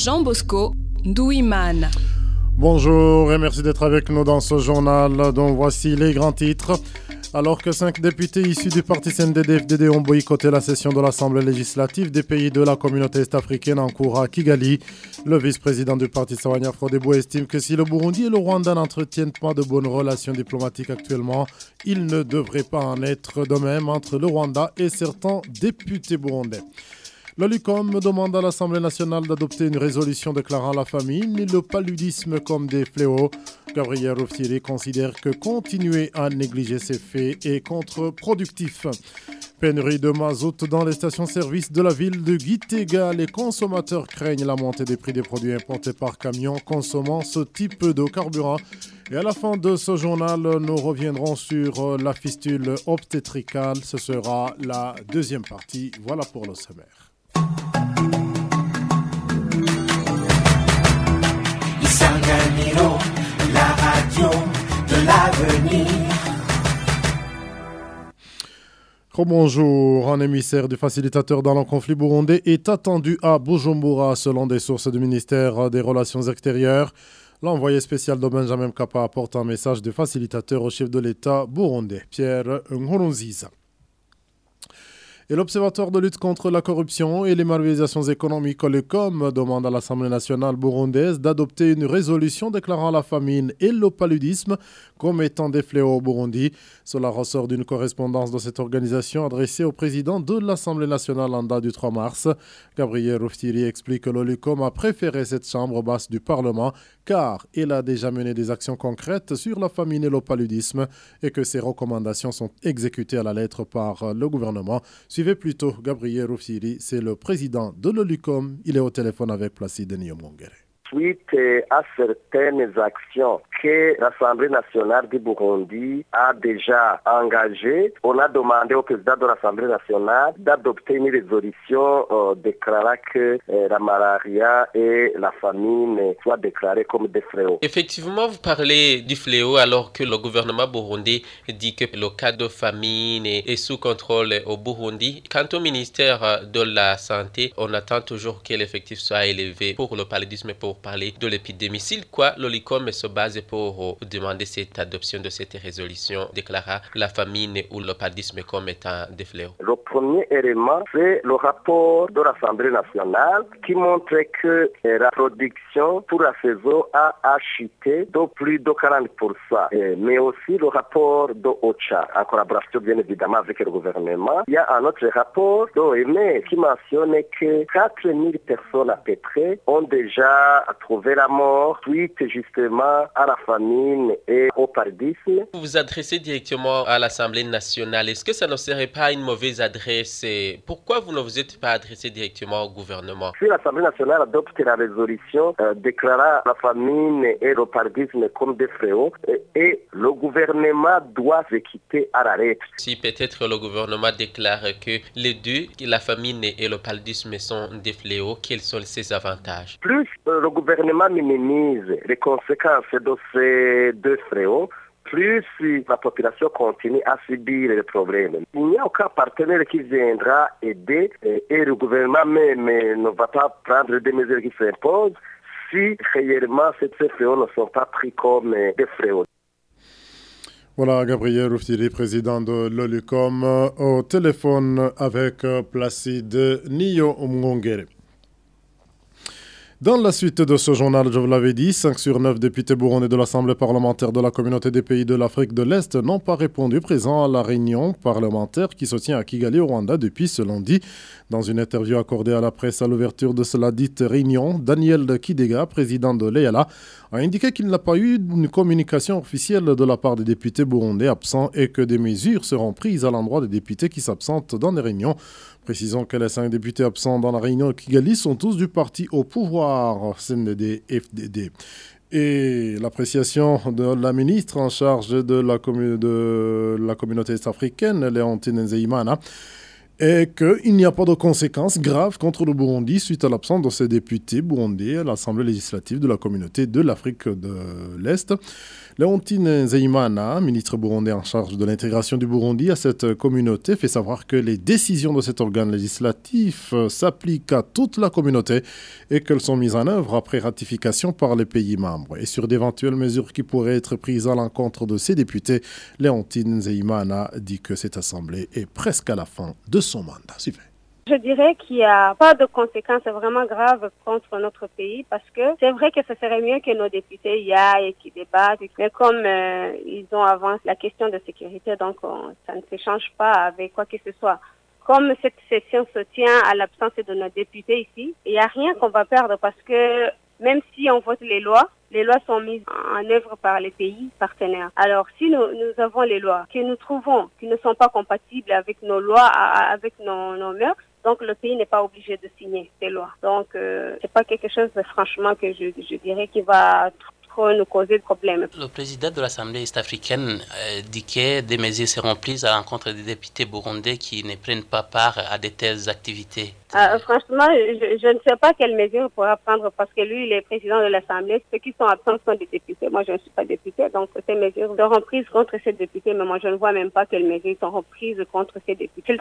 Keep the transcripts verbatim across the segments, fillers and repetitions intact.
Jean Bosco Douiman. Bonjour et merci d'être avec nous dans ce journal dont voici les grands titres. Alors que cinq députés issus du parti C N D D F D D ont boycotté la session de l'Assemblée législative des pays de la communauté est-africaine en cours à Kigali, le vice-président du parti Sawanya Frodebo estime que si le Burundi et le Rwanda n'entretiennent pas de bonnes relations diplomatiques actuellement, il ne devrait pas en être de même entre le Rwanda et certains députés burundais. Le LUCOM demande à l'Assemblée nationale d'adopter une résolution déclarant la famine et le paludisme comme des fléaux. Gabriel Rufyiri considère que continuer à négliger ces faits est contre-productif. Pénurie de mazout dans les stations-service de la ville de Gitega. Les consommateurs craignent la montée des prix des produits importés par camion consommant ce type de carburant. Et à la fin de ce journal, nous reviendrons sur la fistule obstétricale. Ce sera la deuxième partie. Voilà pour le sommaire. Isanganiro, la radio de l'avenir. Bonjour, un émissaire du facilitateur dans le conflit burundais est attendu à Bujumbura selon des sources du ministère des Relations extérieures. L'envoyé spécial de Benjamin Mkapa apporte un message de facilitateur au chef de l'État burundais, Pierre Nkurunziza. Et l'Observatoire de lutte contre la corruption et les malversations économiques, le LUCOM, demande à l'Assemblée nationale burundaise d'adopter une résolution déclarant la famine et le paludisme comme étant des fléaux au Burundi. Cela ressort d'une correspondance de cette organisation adressée au président de l'Assemblée nationale en date du trois mars. Gabriel Rufyiri explique que le LUCOM a préféré cette chambre basse du Parlement car il a déjà mené des actions concrètes sur la famine et le paludisme et que ses recommandations sont exécutées à la lettre par le gouvernement. Suivez plutôt Gabriel Rufyiri, c'est le président de le LUCOM. Il est au téléphone avec Placide Niyomwongere. Suite à certaines actions que l'Assemblée nationale du Burundi a déjà engagées, on a demandé au président de l'Assemblée nationale d'adopter une résolution euh, déclarant que euh, la malaria et la famine soient déclarées comme des fléaux. Effectivement, vous parlez du fléau alors que le gouvernement burundais dit que le cas de famine est sous contrôle au Burundi. Quant au ministère de la Santé, on attend toujours que l'effectif soit élevé pour le paludisme et pour parler de l'épidémie. S'il quoi, le LUCOM se base pour demander cette adoption de cette résolution déclarant la famine ou le paludisme comme étant des fléaux. Le premier élément, c'est le rapport de l'Assemblée nationale qui montre que la production pour la saison a, a chuté de plus de quarante pour cent. Mais aussi le rapport de OCHA, en collaboration bien évidemment avec le gouvernement. Il y a un autre rapport de l'O M S qui mentionne que quatre mille personnes à peu près ont déjà trouvé la mort suite justement à la famine et au paludisme. Vous vous adressez directement à l'Assemblée nationale. Est-ce que ça ne serait pas une mauvaise adresse? Pourquoi vous ne vous êtes pas adressé directement au gouvernement? Si l'Assemblée nationale adopte la résolution euh, déclarant la famine et le paludisme comme des fléaux, et, et le gouvernement doit s'équiper à la lettre. Si peut-être le gouvernement déclare que les deux, la famine et le paludisme sont des fléaux, quels sont ces avantages? Plus euh, le gouvernement minimise les conséquences de ces deux fléaux, plus la population continue à subir les problèmes. Il n'y a aucun partenaire qui viendra aider et, et le gouvernement même ne va pas prendre des mesures qui s'imposent si réellement ces fléaux ne sont pas pris comme des fléaux. Voilà Gabriel Rufyiri, président de le LUCOM, au téléphone avec Placide Niyomwongere. Dans la suite de ce journal, je vous l'avais dit, cinq sur neuf députés burundais de l'Assemblée parlementaire de la communauté des pays de l'Afrique de l'Est n'ont pas répondu présent à la réunion parlementaire qui se tient à Kigali au Rwanda depuis ce lundi. Dans une interview accordée à la presse à l'ouverture de cela dite réunion, Daniel Kidega, président de l'E A L A, a indiqué qu'il n'a pas eu une communication officielle de la part des députés burundais absents et que des mesures seront prises à l'endroit des députés qui s'absentent dans les réunions. Précisons que les cinq députés absents dans la réunion de Kigali sont tous du parti au pouvoir, C N D D F D D. Et l'appréciation de la ministre en charge de la, commu- de la communauté est-africaine, Léontine Nzeyimana, est qu'il n'y a pas de conséquences graves contre le Burundi suite à l'absence de ces députés burundais à l'Assemblée législative de la communauté de l'Afrique de l'Est. Léontine Nzeyimana, ministre burundais en charge de l'intégration du Burundi à cette communauté, fait savoir que les décisions de cet organe législatif s'appliquent à toute la communauté et qu'elles sont mises en œuvre après ratification par les pays membres. Et sur d'éventuelles mesures qui pourraient être prises à l'encontre de ces députés, Léontine Nzeyimana dit que cette assemblée est presque à la fin de son mandat. Suivez. Je dirais qu'il n'y a pas de conséquences vraiment graves contre notre pays parce que c'est vrai que ce serait mieux que nos députés y aillent et qu'ils débattent. Mais comme euh, ils ont avancé la question de sécurité, donc on, ça ne se change pas avec quoi que ce soit. Comme cette session se tient à l'absence de nos députés ici, il n'y a rien qu'on va perdre parce que même si on vote les lois, les lois sont mises en œuvre par les pays partenaires. Alors, si nous, nous avons les lois que nous trouvons qui ne sont pas compatibles avec nos lois, avec nos, nos mœurs, donc le pays n'est pas obligé de signer ces lois. Donc, euh, c'est pas quelque chose, franchement, que je, je dirais qui va trop nous causer de problèmes. Le président de l'Assemblée est-africaine euh, dit que des mesures seront prises à l'encontre des députés burundais qui ne prennent pas part à de telles activités. Euh, franchement, je, je ne sais pas quelles mesures il pourra prendre parce que lui, il est président de l'Assemblée. Ceux qui sont absents sont des députés. Moi, je ne suis pas députée, donc ces mesures seront prises contre ces députés. Mais moi, je ne vois même pas quelles mesures seront prises contre ces députés.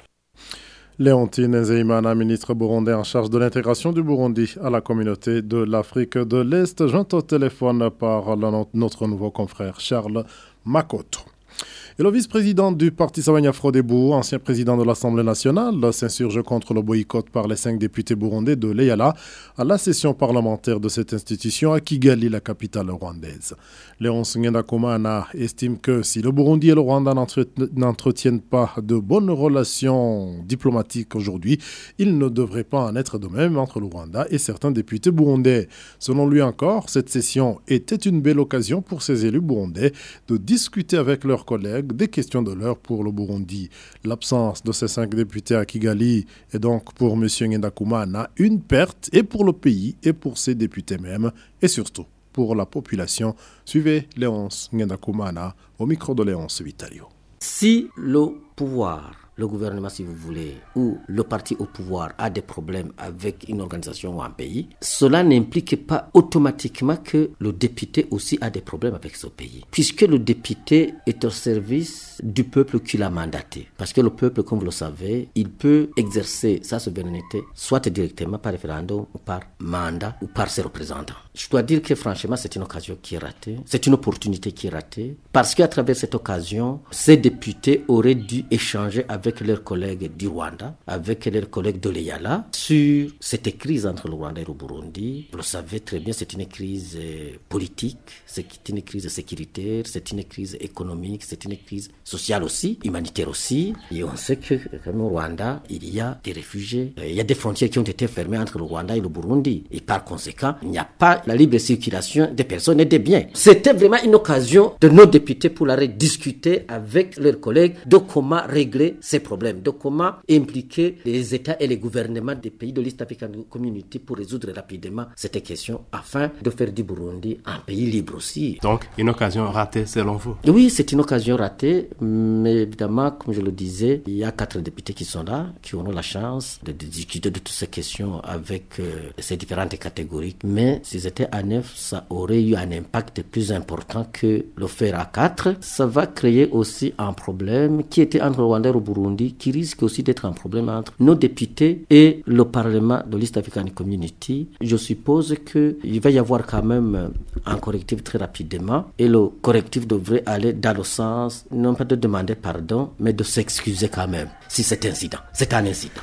Léontine Nzeyimana, ministre burundais en charge de l'intégration du Burundi à la communauté de l'Afrique de l'Est, jointe au téléphone par notre nouveau confrère Charles Makoto. Et le vice-président du parti Sawanya Frodebo, ancien président de l'Assemblée nationale, s'insurge contre le boycott par les cinq députés burundais de l'Eyala à la session parlementaire de cette institution à Kigali, la capitale rwandaise. Léonce Ngendakumana estime que si le Burundi et le Rwanda n'entretiennent pas de bonnes relations diplomatiques aujourd'hui, il ne devrait pas en être de même entre le Rwanda et certains députés burundais. Selon lui encore, cette session était une belle occasion pour ces élus burundais de discuter avec leurs collègues des questions de l'heure pour le Burundi. L'absence de ces cinq députés à Kigali est donc pour M. Ngendakumana une perte et pour le pays et pour ses députés même et surtout pour la population. Suivez Léonce Ngendakumana au micro de Léonce Vitalio. Si le pouvoir, le gouvernement si vous voulez, ou le parti au pouvoir a des problèmes avec une organisation ou un pays, cela n'implique pas automatiquement que le député aussi a des problèmes avec ce pays. Puisque le député est au service du peuple qui l'a mandaté. Parce que le peuple, comme vous le savez, il peut exercer sa souveraineté soit directement par référendum ou par mandat ou par ses représentants. Je dois dire que franchement, c'est une occasion qui est ratée. C'est une opportunité qui est ratée. Parce qu'à travers cette occasion, ces députés auraient dû échanger avec leurs collègues du Rwanda, avec leurs collègues de l'Eyala, sur cette crise entre le Rwanda et le Burundi. Vous le savez très bien, c'est une crise politique, c'est une crise sécuritaire, c'est une crise économique, c'est une crise sociale aussi, humanitaire aussi. Et on sait que au Rwanda, il y a des réfugiés, il y a des frontières qui ont été fermées entre le Rwanda et le Burundi. Et par conséquent, il n'y a pas la libre circulation des personnes et des biens. C'était vraiment une occasion de nos députés pour aller discuter avec leurs collègues de comment régler ces problèmes, de comment impliquer les États et les gouvernements des pays de l'East African Community pour résoudre rapidement cette question afin de faire du Burundi un pays libre aussi. Donc, une occasion ratée selon vous? Oui, c'est une occasion ratée. Mais évidemment, comme je le disais, il y a quatre députés qui sont là, qui auront la chance de, de discuter de toutes ces questions avec euh, ces différentes catégories. Mais s'ils étaient à neuf, ça aurait eu un impact plus important que le faire à quatre. Ça va créer aussi un problème qui était entre le Rwanda et le Burundi, qui risque aussi d'être un problème entre nos députés et le Parlement de l'East African Community. Je suppose qu'il va y avoir quand même un correctif très rapidement et le correctif devrait aller dans le sens, non pas de demander pardon, mais de s'excuser quand même si cet incident, c'est un incident.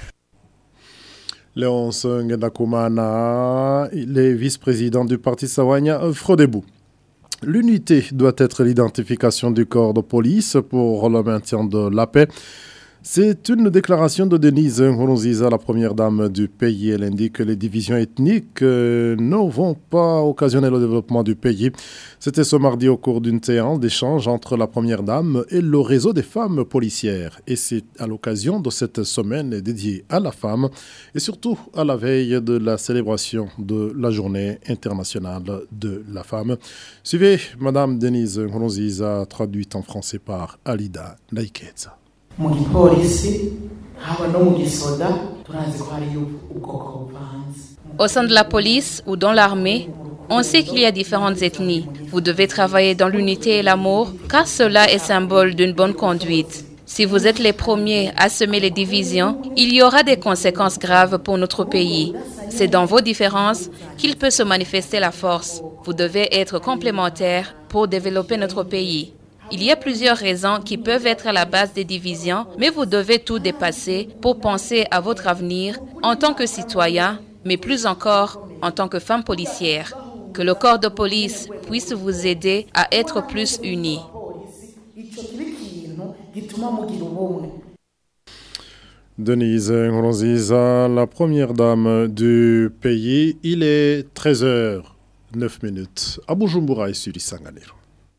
Léonce Ngendakumana, les vice-présidents du parti Sawanya Frodebo. L'unité doit être l'identification du corps de police pour le maintien de la paix. C'est une déclaration de Denise Nkurunziza, la première dame du pays. Elle indique que les divisions ethniques euh, ne vont pas occasionner le développement du pays. C'était ce mardi au cours d'une séance d'échange entre la première dame et le réseau des femmes policières. Et c'est à l'occasion de cette semaine dédiée à la femme et surtout à la veille de la célébration de la journée internationale de la femme. Suivez Madame Denise Nkurunziza, traduite en français par Alida Naikeza. Au sein de la police ou dans l'armée, On sait qu'il y a différentes ethnies. Vous devez travailler dans l'unité et l'amour, car cela est symbole d'une bonne conduite. Si vous êtes les premiers à semer les divisions, il y aura des conséquences graves pour notre pays. C'est dans vos différences qu'il peut se manifester la force. Vous devez être complémentaires pour développer notre pays. Il y a plusieurs raisons qui peuvent être à la base des divisions, mais vous devez tout dépasser pour penser à votre avenir en tant que citoyen, mais plus encore en tant que femme policière. Que le corps de police puisse vous aider à être plus unis. Denise Nkurunziza, la première dame du pays, il est treize heures neuf minutes à Bujumbura et sur Isanganiro.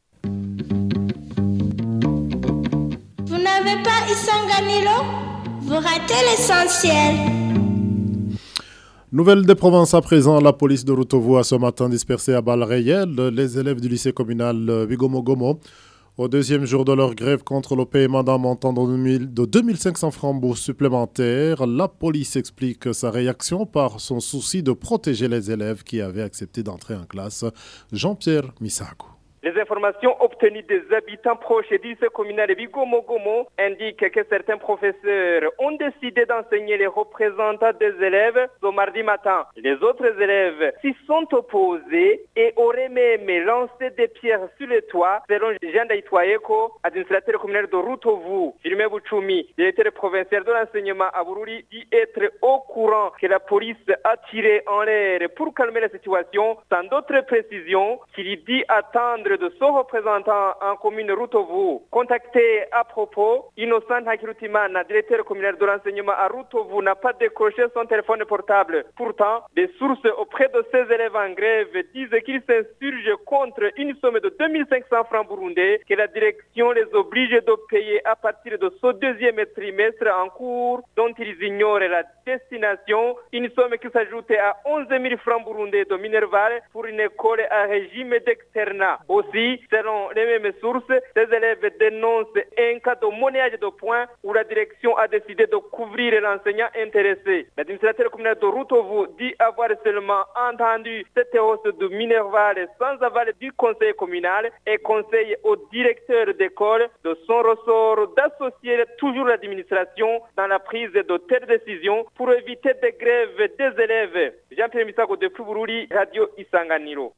Vous n'avez pas Isanganiro? Vous ratez l'essentiel. Nouvelle des provinces à présent, la police de Rutovu a ce matin dispersé à balles réelles les élèves du lycée communal Bigomo-Gomo. Au deuxième jour de leur grève contre le paiement d'un montant de deux mille cinq cents francs bourse supplémentaires, la police explique sa réaction par son souci de protéger les élèves qui avaient accepté d'entrer en classe. Jean-Pierre Misago. Les informations obtenues des habitants proches du lycée communal de Bigomo-Gomo indiquent que certains professeurs ont décidé d'enseigner les représentants des élèves ce mardi matin. Les autres élèves s'y sont opposés et auraient même lancé des pierres sur les toits, selon Jean Daitwaeko, administrateur communal de Rutovu. Firme Buchumi, directeur provincial de l'enseignement à Bururi, dit être au courant que la police a tiré en l'air pour calmer la situation, sans d'autres précisions, qu'il dit attendre de son représentant en commune Rutovu. Contacté à propos, Innocent Hakirutimana, directeur communal de l'enseignement à Rutovu, n'a pas décroché son téléphone portable. Pourtant, des sources auprès de ses élèves en grève disent qu'ils s'insurgent contre une somme de deux mille cinq cents francs burundais que la direction les oblige de payer à partir de ce deuxième trimestre en cours, dont ils ignorent la destination, une somme qui s'ajoutait à onze mille francs burundais de Minerval pour une école à régime d'externat. Aussi, selon les mêmes sources, ces élèves dénoncent un cas de monnayage de points où la direction a décidé de couvrir l'enseignant intéressé. L'administrateur communal de Rutovu dit avoir seulement entendu cette hausse de Minerval sans aval du conseil communal et conseille au directeur d'école de son ressort d'associer toujours l'administration dans la prise de telles décisions pour éviter des grèves des élèves. Jean-Pierre Misago de Bururi, Radio Isanganiro.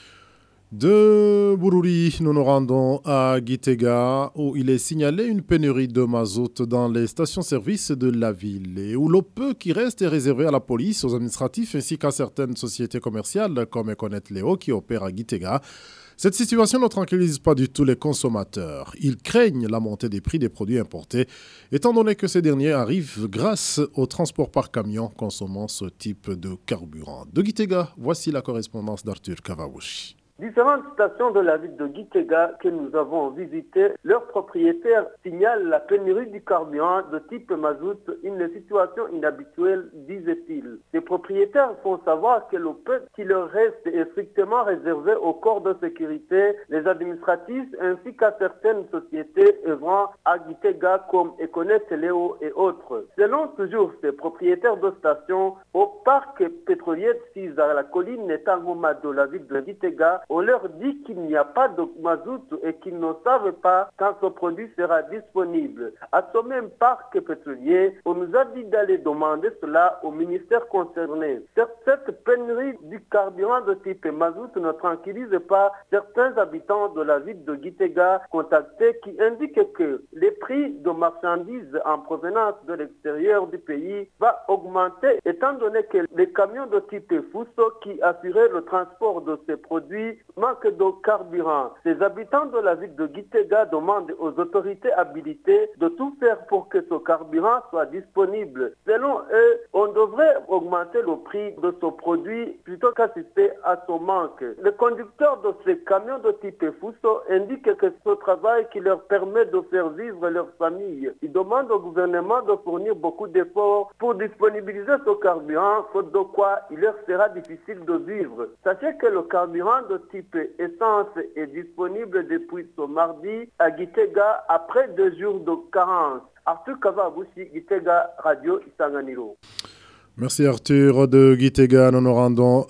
De Bururi, nous nous rendons à Gitega où il est signalé une pénurie de mazout dans les stations-service de la ville et où le peu qui reste est réservé à la police, aux administratifs ainsi qu'à certaines sociétés commerciales comme Econet Léo qui opèrent à Gitega. Cette situation ne tranquillise pas du tout les consommateurs. Ils craignent la montée des prix des produits importés, étant donné que ces derniers arrivent grâce au transport par camion consommant ce type de carburant. De Gitega, voici la correspondance d'Arthur Kavaouchi. Différentes stations de la ville de Gitega que nous avons visitées, leurs propriétaires signalent la pénurie du carburant de type mazout, une situation inhabituelle, disent-ils. Ces propriétaires font savoir que le peu qui leur reste est strictement réservé aux corps de sécurité, les administratifs ainsi qu'à certaines sociétés œuvrant à Gitega comme Econet Léo et autres. Selon toujours ces propriétaires de stations, au parc pétrolier de à la colline Netangoma de la ville de Gitega, on leur dit qu'il n'y a pas de mazout et qu'ils ne savent pas quand ce produit sera disponible. À ce même parc pétrolier, on nous a dit d'aller demander cela au ministère concerné. Cette pénurie du carburant de type mazout ne tranquillise pas certains habitants de la ville de Gitega contactés qui indiquent que les prix de marchandises en provenance de l'extérieur du pays va augmenter étant donné que les camions de type Fuso qui assuraient le transport de ces produits manque de carburant. Ces habitants de la ville de Gitega demandent aux autorités habilitées de tout faire pour que ce carburant soit disponible. Selon eux, on devrait augmenter le prix de ce produit plutôt qu'assister à ce manque. Le conducteur de ces camions de type Fuso indique que ce travail qui leur permet de faire vivre leur famille. Ils demandent au gouvernement de fournir beaucoup d'efforts pour disponibiliser ce carburant, faute de quoi il leur sera difficile de vivre. Sachez que le carburant de type essence est disponible depuis ce mardi à Gitega après deux jours de carence. Arthur Kavabushi, Gitega, Radio Isanganiro. Merci Arthur de Gitega. Nous nous rendons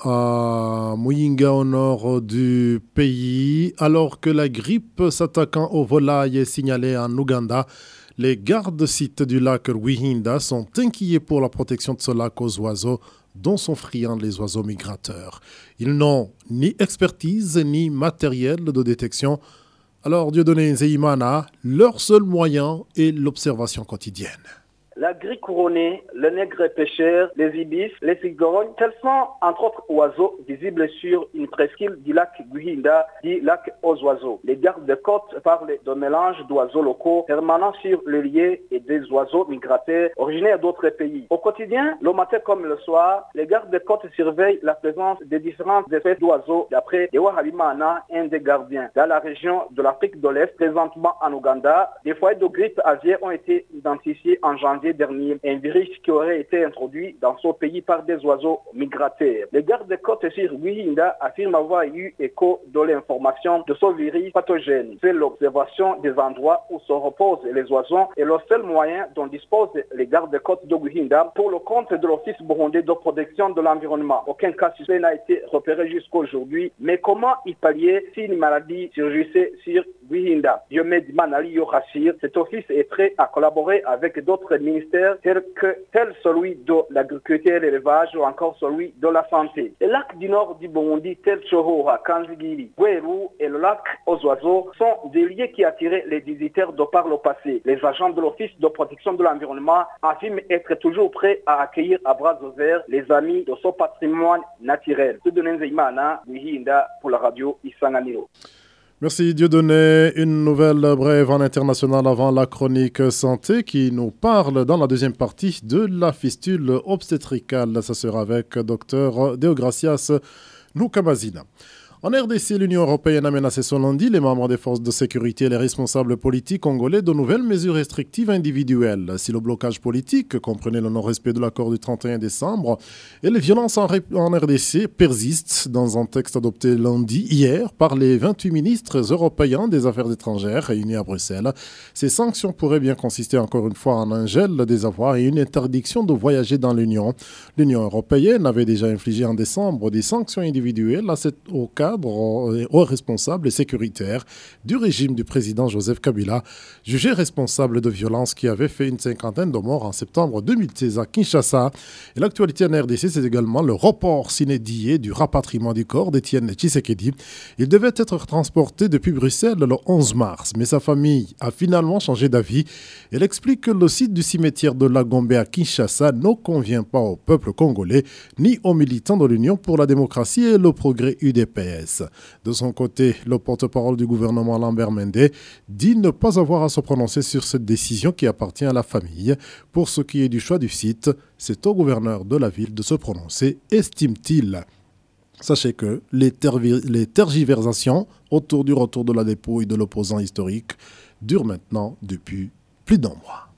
à Muyinga au nord du pays. Alors que la grippe s'attaquant aux volailles est signalée en Ouganda, les gardes-sites du lac Rwihinda sont inquiets pour la protection de ce lac aux oiseaux dont sont friands les oiseaux migrateurs. Ils n'ont ni expertise ni matériel de détection. Alors Dieudonné Nzeimana, leur seul moyen est l'observation quotidienne. La grille couronnée, le nègre pêcheur, les ibis, les cigognes, tels sont entre autres oiseaux visibles sur une presqu'île du lac Rwihinda, dit lac aux oiseaux. Les gardes de côte parlent de mélange d'oiseaux locaux permanents sur le lieu et des oiseaux migrateurs originaires d'autres pays. Au quotidien, le matin comme le soir, les gardes de côte surveillent la présence des différentes espèces d'oiseaux d'après Ewa Habimana, un des gardiens. Dans la région de l'Afrique de l'Est, présentement en Ouganda, des foyers de grippe aviaire ont été identifiés en janvier dernier, un virus qui aurait été introduit dans ce pays par des oiseaux migrateurs. Les gardes-côtes sur Rwihinda affirment avoir eu écho de l'information de ce virus pathogène. C'est l'observation des endroits où se reposent les oiseaux et le seul moyen dont disposent les gardes-côtes de Rwihinda pour le compte de l'Office burundais de protection de l'environnement. Aucun cas suspect n'a été repéré jusqu'à aujourd'hui, mais comment y pallier si une maladie surgissait sur Rwihinda? Diomed Manali Yorassir, cet office est prêt à collaborer avec d'autres ministères tels que tel celui de l'agriculture et l'élevage ou encore celui de la santé. Les lacs du nord du Burundi, tels Chohora, Kanzigiri, Gweru et le lac aux oiseaux sont des lieux qui attiraient les visiteurs de par le passé. Les agents de l'Office de protection de l'environnement affirment être toujours prêts à accueillir à bras ouverts les amis de ce patrimoine naturel. Dieudonné Nzeimana, Rwihinda pour la radio Isanganiro. Merci Dieudonné. Une nouvelle brève en international avant la chronique santé qui nous parle dans la deuxième partie de la fistule obstétricale. Ça sera avec Dr Deogracias Nukamazina. En R D C, l'Union européenne a menacé ce lundi les membres des forces de sécurité et les responsables politiques congolais de nouvelles mesures restrictives individuelles. Si le blocage politique comprenait le non-respect de l'accord du trente et un décembre et les violences en R D C persistent dans un texte adopté lundi, hier, par les vingt-huit ministres européens des Affaires étrangères réunis à Bruxelles, ces sanctions pourraient bien consister encore une fois en un gel des avoirs et une interdiction de voyager dans l'Union. L'Union européenne avait déjà infligé en décembre des sanctions individuelles à cette, au cas aux responsables sécuritaires du régime du président Joseph Kabila, jugé responsable de violences qui avaient fait une cinquantaine de morts en septembre deux mille seize à Kinshasa. Et l'actualité en R D C, c'est également le report sine die du rapatriement du corps d'Étienne Tshisekedi. Il devait être transporté depuis Bruxelles le onze mars, mais sa famille a finalement changé d'avis. Elle explique que le site du cimetière de Lagombe à Kinshasa ne convient pas au peuple congolais ni aux militants de l'Union pour la démocratie et le progrès U D P S. De son côté, le porte-parole du gouvernement Lambert Mende dit ne pas avoir à se prononcer sur cette décision qui appartient à la famille. Pour ce qui est du choix du site, c'est au gouverneur de la ville de se prononcer, estime-t-il. Sachez que les, tervi- les tergiversations autour du retour de la dépouille de l'opposant historique durent maintenant depuis plus d'un mois.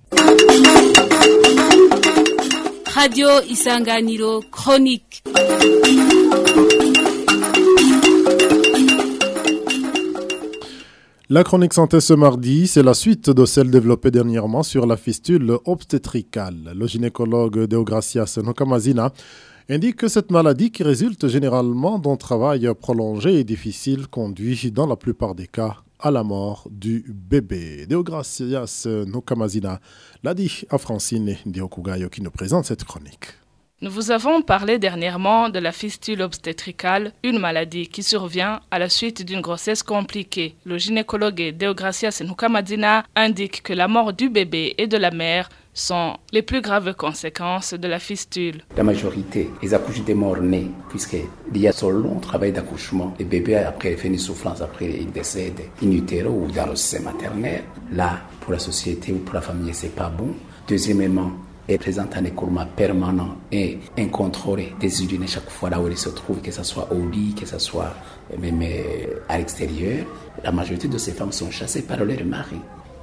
Radio Isanganiro Chronique. La chronique santé ce mardi, c'est la suite de celle développée dernièrement sur la fistule obstétricale. Le gynécologue Deogracias Nukamazina indique que cette maladie, qui résulte généralement d'un travail prolongé et difficile, conduit dans la plupart des cas à la mort du bébé. Deogracias Nukamazina l'a dit à Francine Diokugayo qui nous présente cette chronique. Nous vous avons parlé dernièrement de la fistule obstétricale, une maladie qui survient à la suite d'une grossesse compliquée. Le gynécologue Deogracias Nukamazina indique que la mort du bébé et de la mère sont les plus graves conséquences de la fistule. La majorité, ils accouchent des morts-nés, puisqu'il y a ce long travail d'accouchement. Les bébés, après, ils font une souffrance, après, ils décèdent in utero ou dans le sein maternel. Là, pour la société ou pour la famille, c'est pas bon. Deuxièmement, elle présente un écoulement permanent et incontrôlé des urines chaque fois là où elle se trouve, que ce soit au lit, que ce soit même à l'extérieur. La majorité de ces femmes sont chassées par leur mari.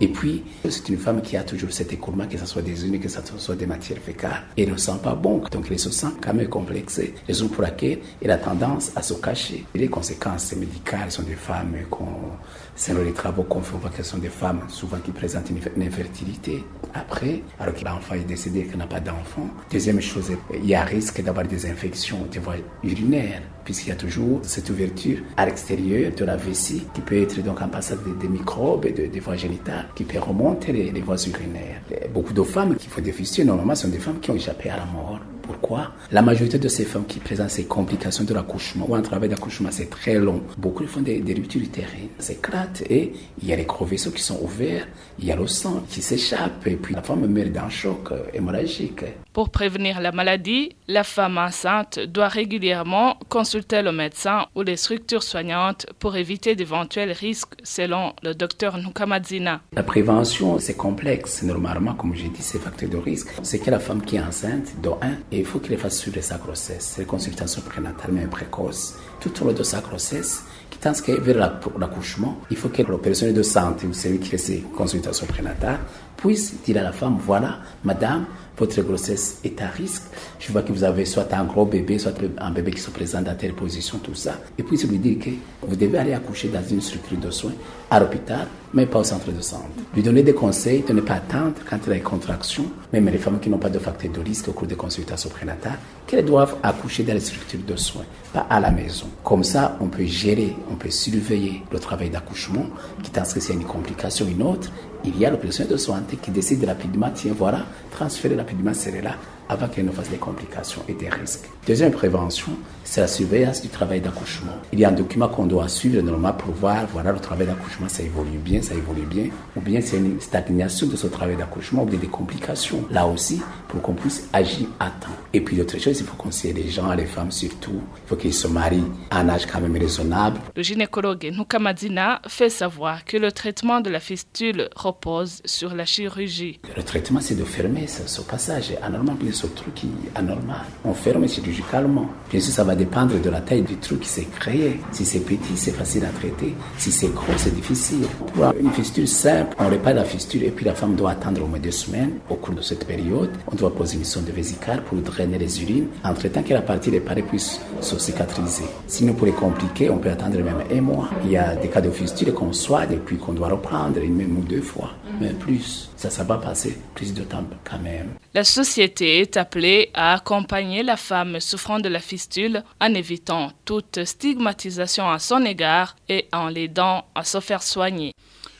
Et puis, c'est une femme qui a toujours cet écoulement, que ce soit des unes, que ce soit des matières fécales. Et elle ne sent pas bon, donc elle se sent quand même complexée. Raison pour laquelle elle a tendance à se cacher. Et les conséquences médicales sont des femmes qu'on, selon les travaux qu'on fait, on voit qu'elles sont des femmes souvent qui présentent une infertilité. Après, alors que l'enfant est décédé, qu'elle n'a pas d'enfant. Deuxième chose, il y a risque d'avoir des infections des voies urinaires, puisqu'il y a toujours cette ouverture à l'extérieur de la vessie qui peut être donc en passant des, des microbes et de, des voies génitales qui peut remonter les, les voies urinaires. Et beaucoup de femmes qui font des fistules, normalement, sont des femmes qui ont échappé à la mort. Pourquoi? La majorité de ces femmes qui présentent ces complications de l'accouchement ou un travail d'accouchement, c'est très long. Beaucoup font des, des ruptures utérines, s'éclatent et il y a les gros vaisseaux qui sont ouverts, il y a le sang qui s'échappe et puis la femme meurt d'un choc hémorragique. Pour prévenir la maladie, la femme enceinte doit régulièrement consulter le médecin ou les structures soignantes pour éviter d'éventuels risques, selon le docteur Nhukamadzina. La prévention, c'est complexe. Normalement, comme j'ai dit, c'est facteur de risque. C'est que la femme qui est enceinte, de un, et il faut qu'elle fasse suivre sa grossesse, les consultations prénatales mais précoces, tout au long de sa grossesse, qui tend vers l'accouchement. Il faut que le personnel de santé ou celui qui fait ces consultations prénatales puisse dire à la femme, voilà, madame, votre grossesse est à risque. Je vois que vous avez soit un gros bébé, soit un bébé qui se présente dans telle position, tout ça. Et puis, lui dire que vous devez aller accoucher dans une structure de soins, à l'hôpital, mais pas au centre de santé. Lui donner des conseils de ne pas attendre quand il a une contraction, même les femmes qui n'ont pas de facteur de risque au cours des consultations prénatales, qu'elles doivent accoucher dans les structures de soins, pas à la maison. Comme ça, on peut gérer, on peut surveiller le travail d'accouchement, qui tend à ce que s'il y a une complication ou une autre, il y a le personnel de santé qui décide rapidement, tiens, voilà, transférer rapidement celle-là avant qu'elle ne fasse des complications et des risques. Deuxième prévention, c'est la surveillance du travail d'accouchement. Il y a un document qu'on doit suivre normalement pour voir, voilà, le travail d'accouchement, ça évolue bien, ça évolue bien, ou bien c'est une stagnation de ce travail d'accouchement, ou bien des complications. Là aussi, pour qu'on puisse agir à temps. Et puis l'autre chose, il faut conseiller les gens, les femmes surtout, il faut qu'ils se marient à un âge quand même raisonnable. Le gynécologue Nhukamadzina fait savoir que le traitement de la fistule repose sur la chirurgie. Le traitement, c'est de fermer ce, ce passage anormal, bien ce trou qui est anormal. On ferme chirurgicalement. Bien sûr, ça va dépendre de la taille du trou qui s'est créé. Si c'est petit, c'est facile à traiter. Si c'est gros, c'est difficile. Pour une fistule simple, on répare la fistule et puis la femme doit attendre au moins deux semaines. Au cours de cette période, on doit poser une sonde vésicale pour drainer les urines, en traitant que la partie réparée puisse se cicatriser. Sinon, pour les compliquer, on peut attendre même un mois. Il y a des cas de fistule qu'on soigne et puis qu'on doit reprendre une même ou deux fois, mais plus. Ça, ça va passer plus de temps quand même. La société est appelée à accompagner la femme souffrant de la fistule en évitant toute stigmatisation à son égard et en l'aidant à se faire soigner.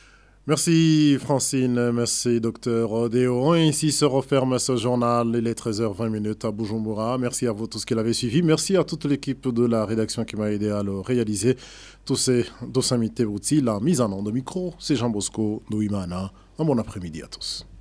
Merci Francine, merci docteur Odéo. Ici se referme ce journal, il est treize heures vingt à Bujumbura. Merci à vous tous qui l'avez suivi. Merci à toute l'équipe de la rédaction qui m'a aidé à le réaliser. Tous ces deux invités aussi, la mise en onde de micro, c'est Jean Bosco Douimana. Un bon après-midi à tous.